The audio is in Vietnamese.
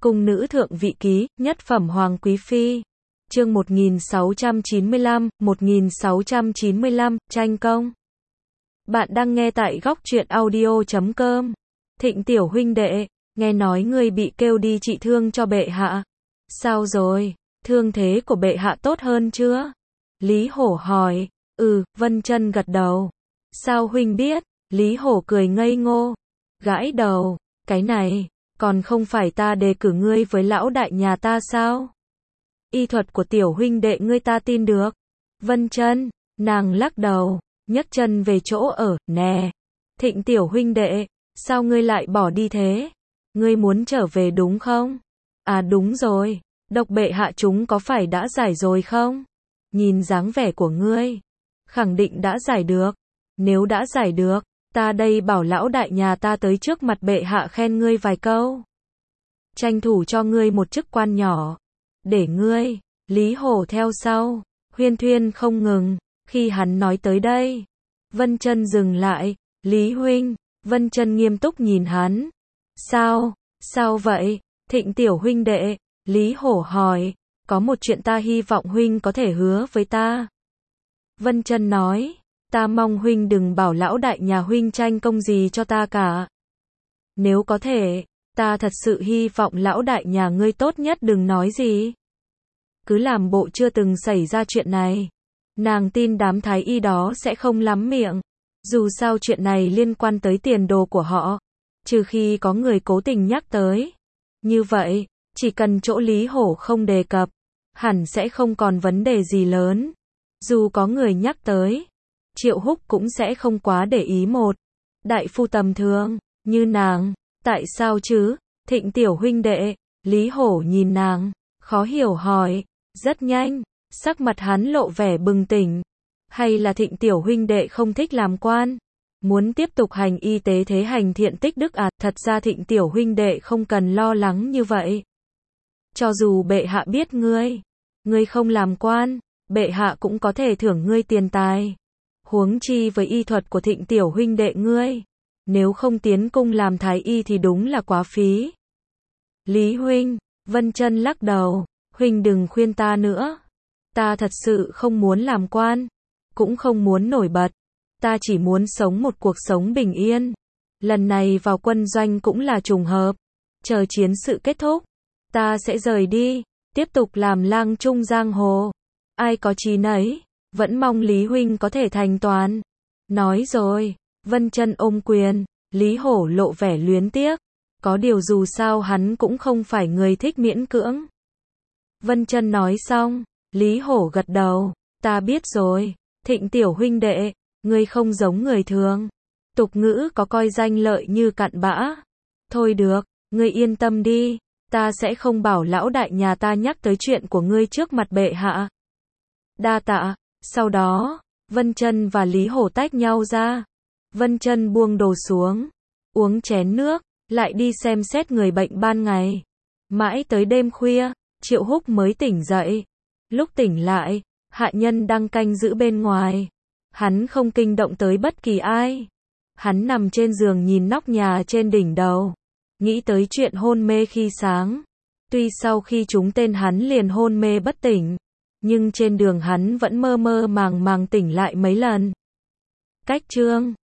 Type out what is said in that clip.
Cung nữ thượng vị ký, nhất phẩm hoàng quý phi. Chương 1695, tranh công. Bạn đang nghe tại góc truyện audio.com. Thịnh tiểu huynh đệ, nghe nói ngươi bị kêu đi trị thương cho bệ hạ. Sao rồi, thương thế của bệ hạ tốt hơn chưa? Lý Hổ hỏi. Vân Chân gật đầu. Sao huynh biết? Lý Hổ cười ngây ngô, gãi đầu. Cái này, còn không phải ta đề cử ngươi với lão đại nhà ta sao? Y thuật của tiểu huynh đệ ngươi ta tin được. Vân Chân, nàng lắc đầu, nhấc chân về chỗ ở, nè. Thịnh tiểu huynh đệ, sao ngươi lại bỏ đi thế? Ngươi muốn trở về đúng không? À đúng rồi, độc bệ hạ chúng có phải đã giải rồi không? Nhìn dáng vẻ của ngươi, khẳng định đã giải được. Nếu đã giải được, ta đây bảo lão đại nhà ta tới trước mặt bệ hạ khen ngươi vài câu. Tranh thủ cho ngươi một chức quan nhỏ. Để ngươi, Lý Hổ theo sau, huyên thuyên không ngừng. Khi hắn nói tới đây, Vân Chân dừng lại. Lý huynh, Vân Chân nghiêm túc nhìn hắn. Sao vậy? Thịnh tiểu huynh đệ, Lý Hổ hỏi, có một chuyện ta hy vọng huynh có thể hứa với ta. Vân Chân nói, ta mong huynh đừng bảo lão đại nhà huynh tranh công gì cho ta cả. Nếu có thể, ta thật sự hy vọng lão đại nhà ngươi tốt nhất đừng nói gì. Cứ làm bộ chưa từng xảy ra chuyện này. Nàng tin đám thái y đó sẽ không lắm miệng. Dù sao chuyện này liên quan tới tiền đồ của họ. Trừ khi có người cố tình nhắc tới. Như vậy, chỉ cần chỗ Lý Hổ không đề cập, hẳn sẽ không còn vấn đề gì lớn. Dù có người nhắc tới, Triệu Húc cũng sẽ không quá để ý một đại phu tầm thường như nàng. Tại sao chứ? Thịnh tiểu huynh đệ, Lý Hổ nhìn nàng, khó hiểu hỏi. Rất nhanh, sắc mặt hắn lộ vẻ bừng tỉnh. Hay là Thịnh tiểu huynh đệ không thích làm quan? Muốn tiếp tục hành y tế thế hành thiện tích đức à? Thật ra Thịnh tiểu huynh đệ không cần lo lắng như vậy. Cho dù bệ hạ biết ngươi không làm quan, bệ hạ cũng có thể thưởng ngươi tiền tài. Huống chi với y thuật của Thịnh tiểu huynh đệ ngươi, nếu không tiến cung làm thái y thì đúng là quá phí. Lý huynh, Vân Chân lắc đầu, huynh đừng khuyên ta nữa. Ta thật sự không muốn làm quan, cũng không muốn nổi bật. Ta chỉ muốn sống một cuộc sống bình yên. Lần này vào quân doanh cũng là trùng hợp. Chờ chiến sự kết thúc, ta sẽ rời đi, tiếp tục làm lang trung giang hồ. Ai có chí nấy, vẫn mong Lý huynh có thể thành toàn. Nói rồi, Vân Chân ôm quyền, Lý Hổ lộ vẻ luyến tiếc. Có điều dù sao hắn cũng không phải người thích miễn cưỡng. Vân Chân nói xong, Lý Hổ gật đầu, ta biết rồi. Thịnh tiểu huynh đệ, ngươi không giống người thường. Tục ngữ có coi danh lợi như cặn bã. Thôi được, ngươi yên tâm đi, ta sẽ không bảo lão đại nhà ta nhắc tới chuyện của ngươi trước mặt bệ hạ. Đa tạ. Sau đó, Vân Chân và Lý Hổ tách nhau ra. Vân Chân buông đồ xuống, uống chén nước, lại đi xem xét người bệnh ban ngày. Mãi tới đêm khuya, Triệu Húc mới tỉnh dậy. Lúc tỉnh lại, hạ nhân đang canh giữ bên ngoài. Hắn không kinh động tới bất kỳ ai. Hắn nằm trên giường nhìn nóc nhà trên đỉnh đầu, nghĩ tới chuyện hôn mê khi sáng. Tuy sau khi trúng tên hắn liền hôn mê bất tỉnh, nhưng trên đường hắn vẫn mơ mơ màng màng tỉnh lại mấy lần. Cách chương